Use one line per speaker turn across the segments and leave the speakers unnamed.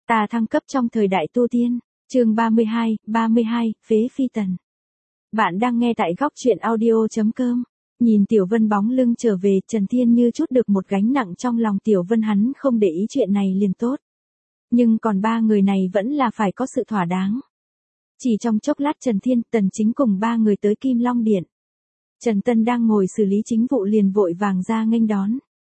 Ta thăng cấp trong thời đại tu tiên, chương 32, phế phi tần. Bạn đang nghe tại góc truyện audio.com. Nhìn Tiểu Vân bóng lưng trở về, Trần Thiên như chút được một gánh nặng trong lòng. Tiểu Vân hắn không để ý chuyện này liền tốt. Nhưng còn ba người này vẫn là phải có sự thỏa đáng. Chỉ trong chốc lát Trần Thiên, Tần Chính cùng ba người tới Kim Long Điện. Trần Tân đang ngồi xử lý chính vụ liền vội vàng ra nghênh đón.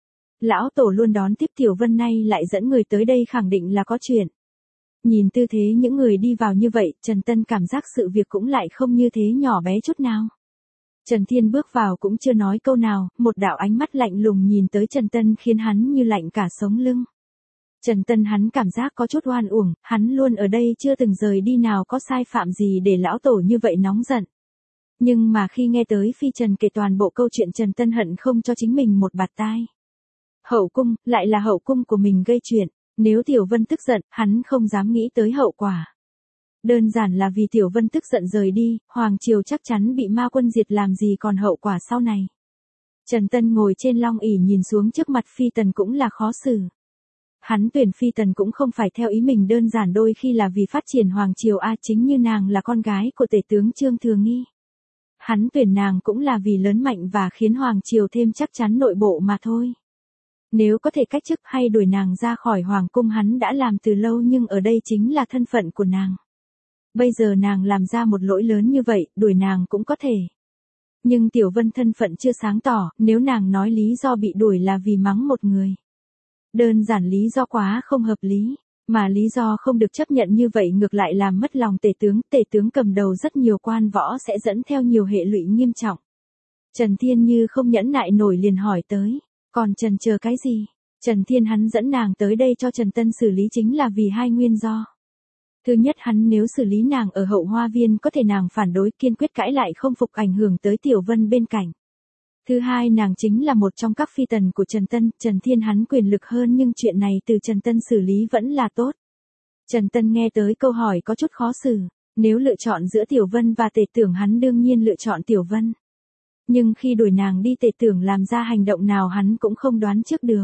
Lão Tổ luôn đón tiếp Tiểu Vân, nay lại dẫn người tới đây khẳng định là có chuyện. Nhìn tư thế những người đi vào như vậy, Trần Tân cảm giác sự việc cũng lại không như thế nhỏ bé chút nào. Trần Thiên bước vào cũng chưa nói câu nào, một đạo ánh mắt lạnh lùng nhìn tới Trần Tân khiến hắn như lạnh cả sống lưng. Trần Tân hắn cảm giác có chút oan uổng, hắn luôn ở đây chưa từng rời đi, nào có sai phạm gì để lão Tổ như vậy nóng giận. Nhưng mà khi nghe tới Phi Trần kể toàn bộ câu chuyện, Trần Tân hận không cho chính mình một bạt tai. Hậu cung, lại là hậu cung của mình gây chuyện, nếu Tiểu Vân tức giận, hắn không dám nghĩ tới hậu quả. Đơn giản là vì Tiểu Vân tức giận rời đi, Hoàng Triều chắc chắn bị ma quân diệt, làm gì còn hậu quả sau này. Trần Tân ngồi trên long ỷ nhìn xuống trước mặt Phi Tần cũng là khó xử. Hắn tuyển Phi Tần cũng không phải theo ý mình, đơn giản đôi khi là vì phát triển Hoàng Triều chính như nàng là con gái của tể tướng Trương Thừa Nghi. Hắn tuyển nàng cũng là vì lớn mạnh và khiến Hoàng Triều thêm chắc chắn nội bộ mà thôi. Nếu có thể cách chức hay đuổi nàng ra khỏi Hoàng cung hắn đã làm từ lâu, nhưng ở đây chính là thân phận của nàng. Bây giờ nàng làm ra một lỗi lớn như vậy, đuổi nàng cũng có thể. Nhưng Tiểu Vân thân phận chưa sáng tỏ, nếu nàng nói lý do bị đuổi là vì mắng một người. Đơn giản lý do quá không hợp lý, mà lý do không được chấp nhận như vậy ngược lại làm mất lòng tể tướng cầm đầu rất nhiều quan võ sẽ dẫn theo nhiều hệ lụy nghiêm trọng. Trần Thiên như không nhẫn nại nổi liền hỏi tới. Còn Trần chờ cái gì? Trần Thiên hắn dẫn nàng tới đây cho Trần Tân xử lý chính là vì hai nguyên do. Thứ nhất, hắn nếu xử lý nàng ở hậu hoa viên có thể nàng phản đối kiên quyết cãi lại không phục, ảnh hưởng tới Tiểu Vân bên cạnh. Thứ hai, nàng chính là một trong các phi tần của Trần Tân, Trần Thiên hắn quyền lực hơn nhưng chuyện này từ Trần Tân xử lý vẫn là tốt. Trần Tân nghe tới câu hỏi có chút khó xử, nếu lựa chọn giữa Tiểu Vân và tể tưởng hắn đương nhiên lựa chọn Tiểu Vân. Nhưng khi đuổi nàng đi tể tưởng làm ra hành động nào hắn cũng không đoán trước được.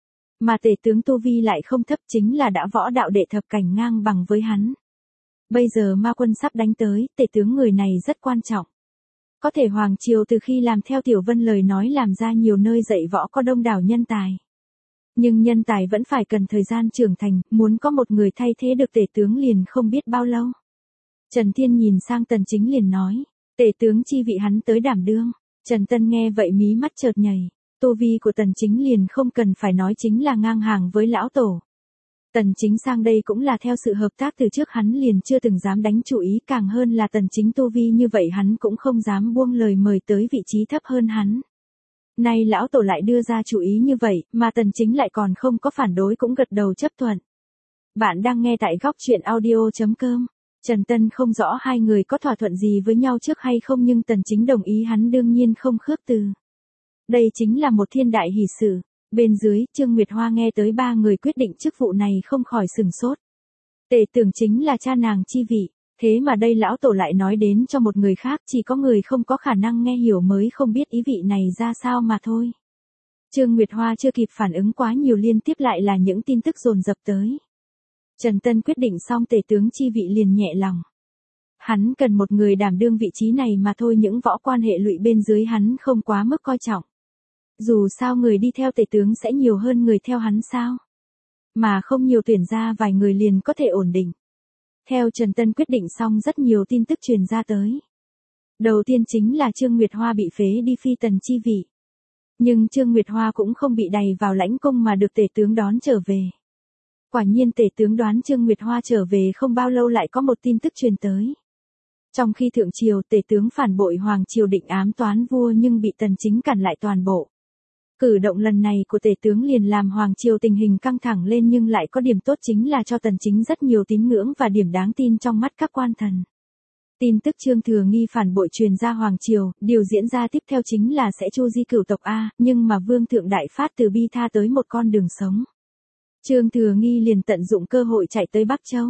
Mà tể tướng tu vi lại không thấp, chính là đã võ đạo đệ thập cảnh ngang bằng với hắn. Bây giờ ma quân sắp đánh tới, tể tướng người này rất quan trọng. Có thể Hoàng Triều từ khi làm theo Tiểu Vân lời nói làm ra nhiều nơi dạy võ có đông đảo nhân tài. Nhưng nhân tài vẫn phải cần thời gian trưởng thành, muốn có một người thay thế được tể tướng liền không biết bao lâu. Trần Thiên nhìn sang Tần Chính liền nói, tể tướng chi vị hắn tới đảm đương. Trần Tân nghe vậy mí mắt chợt nhảy, tu vi của Tần Chính liền không cần phải nói chính là ngang hàng với lão Tổ. Tần Chính sang đây cũng là theo sự hợp tác, từ trước hắn liền chưa từng dám đánh chủ ý, càng hơn là Tần Chính tu vi như vậy hắn cũng không dám buông lời mời tới vị trí thấp hơn hắn. Nay lão Tổ lại đưa ra chủ ý như vậy, mà Tần Chính lại còn không có phản đối cũng gật đầu chấp thuận. Bạn đang nghe tại góc truyện audio.com. Trần Tân không rõ hai người có thỏa thuận gì với nhau trước hay không, nhưng Tần Chính đồng ý hắn đương nhiên không khước từ. Đây chính là một thiên đại hỷ sự. Bên dưới, Trương Nguyệt Hoa nghe tới ba người quyết định chức vụ này không khỏi sừng sốt. Tể tưởng chính là cha nàng chi vị, thế mà đây lão Tổ lại nói đến cho một người khác, chỉ có người không có khả năng nghe hiểu mới không biết ý vị này ra sao mà thôi. Trương Nguyệt Hoa chưa kịp phản ứng quá nhiều, liên tiếp lại là những tin tức dồn dập tới. Trần Tân quyết định xong tể tướng chi vị liền nhẹ lòng. Hắn cần một người đảm đương vị trí này mà thôi, những võ quan hệ lụy bên dưới hắn không quá mức coi trọng. Dù sao người đi theo tể tướng sẽ nhiều hơn người theo hắn sao? Mà không nhiều, tuyển ra vài người liền có thể ổn định. Theo Trần Tân quyết định xong rất nhiều tin tức truyền ra tới. Đầu tiên chính là Trương Nguyệt Hoa bị phế đi phi tần chi vị. Nhưng Trương Nguyệt Hoa cũng không bị đày vào lãnh cung mà được tể tướng đón trở về. Quả nhiên tể tướng đoán Trương Nguyệt Hoa trở về không bao lâu lại có một tin tức truyền tới. Trong khi thượng triều tể tướng phản bội Hoàng Triều định ám toán vua nhưng bị Tần Chính cản lại toàn bộ. Cử động lần này của tể tướng liền làm Hoàng Triều tình hình căng thẳng lên, nhưng lại có điểm tốt chính là cho Tần Chính rất nhiều tín ngưỡng và điểm đáng tin trong mắt các quan thần. Tin tức Trương Thừa Nghi phản bội truyền ra Hoàng Triều, điều diễn ra tiếp theo chính là sẽ chu di cửu tộc nhưng mà Vương thượng đại phát từ bi tha tới một con đường sống. Trương Thừa Nghi liền tận dụng cơ hội chạy tới Bắc Châu.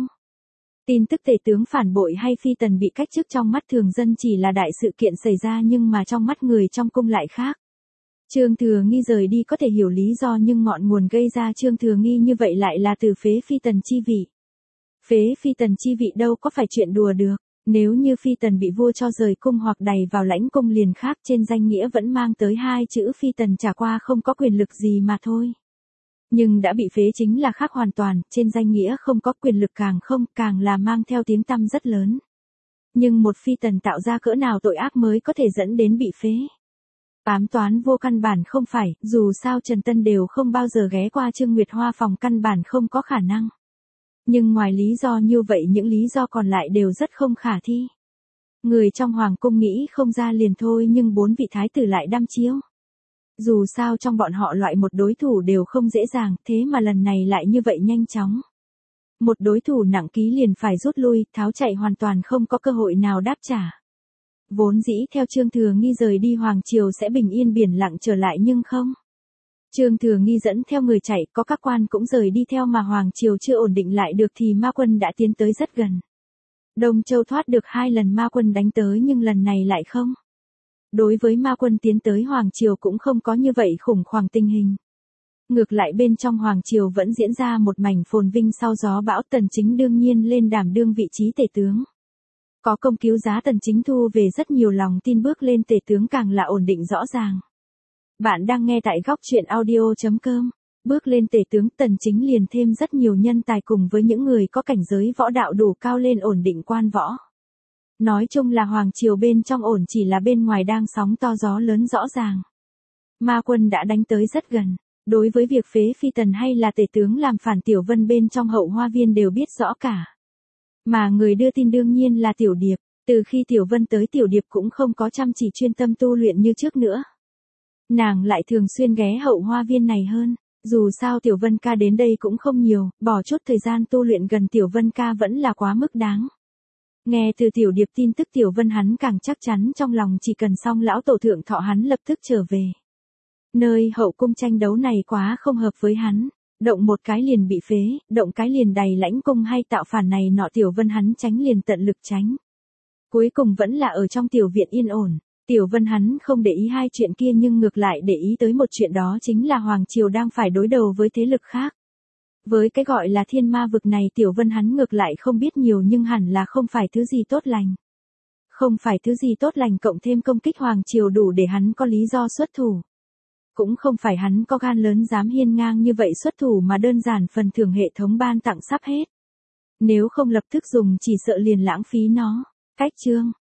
Tin tức tể tướng phản bội hay phi tần bị cách chức trong mắt thường dân chỉ là đại sự kiện xảy ra, nhưng mà trong mắt người trong cung lại khác. Trương Thừa Nghi rời đi có thể hiểu lý do, nhưng ngọn nguồn gây ra Trương Thừa Nghi như vậy lại là từ phế phi tần chi vị. Phế phi tần chi vị đâu có phải chuyện đùa được. Nếu như phi tần bị vua cho rời cung hoặc đày vào lãnh cung liền khác, trên danh nghĩa vẫn mang tới hai chữ phi tần, chả qua không có quyền lực gì mà thôi. Nhưng đã bị phế chính là khác hoàn toàn, trên danh nghĩa không có quyền lực càng không, càng là mang theo tiếng tăm rất lớn. Nhưng một phi tần tạo ra cỡ nào tội ác mới có thể dẫn đến bị phế. Ám toán vô căn bản không phải, dù sao Trần Tân đều không bao giờ ghé qua Trương Nguyệt Hoa phòng, căn bản không có khả năng. Nhưng ngoài lý do như vậy những lý do còn lại đều rất không khả thi. Người trong hoàng cung nghĩ không ra liền thôi, nhưng 4 vị thái tử lại đăm chiêu. Dù sao trong bọn họ loại một đối thủ đều không dễ dàng, thế mà lần này lại như vậy nhanh chóng. Một đối thủ nặng ký liền phải rút lui, tháo chạy hoàn toàn không có cơ hội nào đáp trả. Vốn dĩ theo Trương Thừa Nghi rời đi hoàng triều sẽ bình yên biển lặng trở lại nhưng không. Trương Thừa Nghi dẫn theo người chạy, có các quan cũng rời đi theo mà hoàng triều chưa ổn định lại được thì ma quân đã tiến tới rất gần. Đông Châu thoát được 2 lần ma quân đánh tới nhưng lần này lại không. Đối với ma quân tiến tới hoàng triều cũng không có như vậy khủng hoảng tình hình. Ngược lại bên trong hoàng triều vẫn diễn ra một mảnh phồn vinh sau gió bão. Tần Chính đương nhiên lên đảm đương vị trí tể tướng. Có công cứu giá Tần Chính thu về rất nhiều lòng tin, bước lên tể tướng càng là ổn định rõ ràng. Bạn đang nghe tại góc truyện audio.com. Bước lên tể tướng Tần Chính liền thêm rất nhiều nhân tài cùng với những người có cảnh giới võ đạo đủ cao lên ổn định quan võ. Nói chung là hoàng triều bên trong ổn, chỉ là bên ngoài đang sóng to gió lớn rõ ràng. Ma quân đã đánh tới rất gần. Đối với việc phế phi tần hay là tể tướng làm phản Tiểu Vân bên trong Hậu Hoa Viên đều biết rõ cả. Mà người đưa tin đương nhiên là Tiểu Điệp. Từ khi Tiểu Vân tới Tiểu Điệp cũng không có chăm chỉ chuyên tâm tu luyện như trước nữa. Nàng lại thường xuyên ghé Hậu Hoa Viên này hơn. Dù sao Tiểu Vân ca đến đây cũng không nhiều, bỏ chút thời gian tu luyện gần Tiểu Vân ca vẫn là quá mức đáng. Nghe từ Tiểu Điệp tin tức Tiểu Vân hắn càng chắc chắn trong lòng, chỉ cần xong lão tổ thượng thọ hắn lập tức trở về. Nơi hậu cung tranh đấu này quá không hợp với hắn, động một cái liền bị phế, động cái liền đầy lãnh cung hay tạo phản này nọ, Tiểu Vân hắn tránh liền tận lực tránh. Cuối cùng vẫn là ở trong tiểu viện yên ổn. Tiểu Vân hắn không để ý hai chuyện kia nhưng ngược lại để ý tới một chuyện, đó chính là hoàng triều đang phải đối đầu với thế lực khác. Với cái gọi là thiên ma vực này Tiểu Vân hắn ngược lại không biết nhiều, nhưng hẳn là không phải thứ gì tốt lành. Không phải thứ gì tốt lành, cộng thêm công kích hoàng triều đủ để hắn có lý do xuất thủ. Cũng không phải hắn có gan lớn dám hiên ngang như vậy xuất thủ, mà đơn giản phần thưởng hệ thống ban tặng sắp hết. Nếu không lập tức dùng chỉ sợ liền lãng phí nó. Cách chương